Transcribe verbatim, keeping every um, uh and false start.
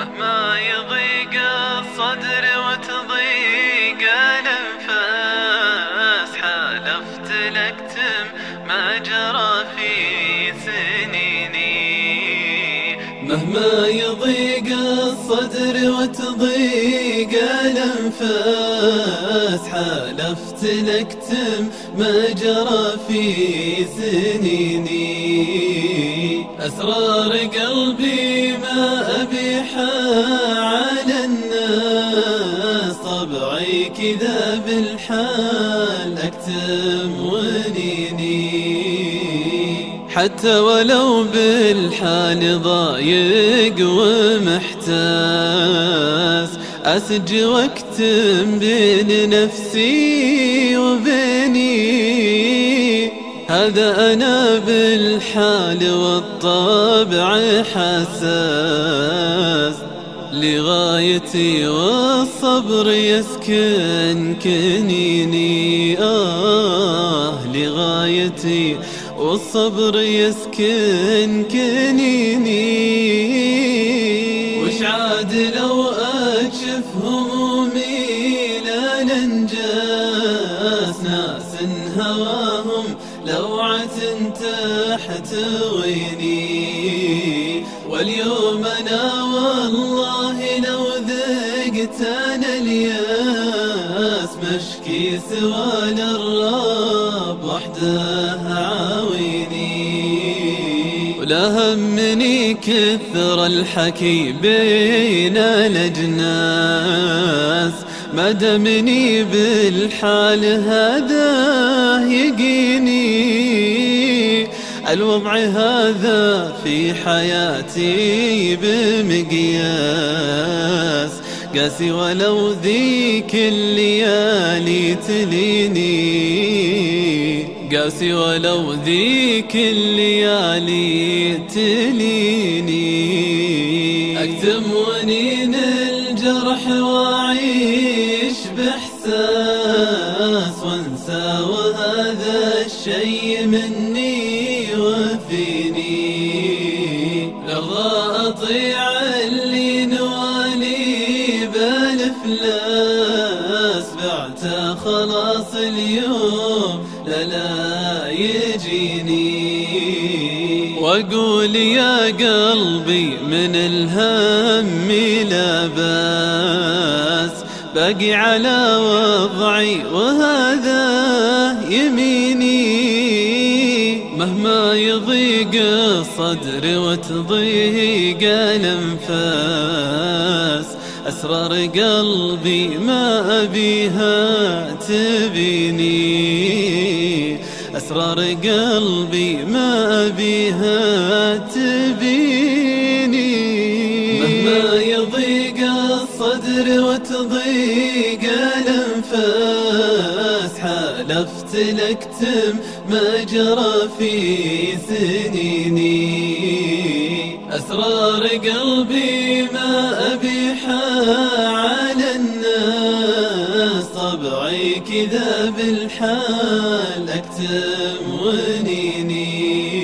مهما يضيق الصدر وتضيق الأنفاس، حالفت لأكتم ما جرى في سنيني. مهما يضيق الصدر وتضيق الأنفاس، حالفت لأكتم ما جرى في سنيني. أسرار قلبي ما أبيحها على الناس، طبعي كذا بالحال أكتم ونيني. حتى ولو بالحال ضايق ومحتاس، أسج واكتم بين نفسي وبيني. هذا أنا بالحال والطبع حساس، لغايتي والصبر يسكن كنيني. آه لغايتي والصبر يسكن كنيني. وش عاد لو أكشف همومي لا ننجاس، ناس هواهم لوعة تحتويني. واليوم أنا والله لو ذقت أنا الياس، مشكي سوى للرب وحده عاويني. ولا همني كثر الحكي بين الأجناس، ما دمني بالحال هذا يقيني. الوضع هذا في حياتي بمقياس، قاسي ولو ذيك الليالي تليني. قاسي ولو ذيك الليالي تليني. أكتم ونين الجرح وأعيش بإحساس، وانسى وهذا الشيء مني وفيني. لرضى أطيع اللي نوالي بالإفلاس، بعته خلاص اليوم لا لا يجيني. وأقول يا قلبي من الهم لا باس، باقي على وضعي وهذا يميني. مهما يضيق الصدر وتضيق الأنفاس، أسرار قلبي ما أبيها تبيني. أسرار قلبي ما أبيها تبيني. مهما يضيق الصدر وتضيق الأنفاس، حالفت لأكتم ما جرى في سنيني. أسرار قلبي ما أبيحها على الناس، طبعي كذا بالحال أكتم ونيني.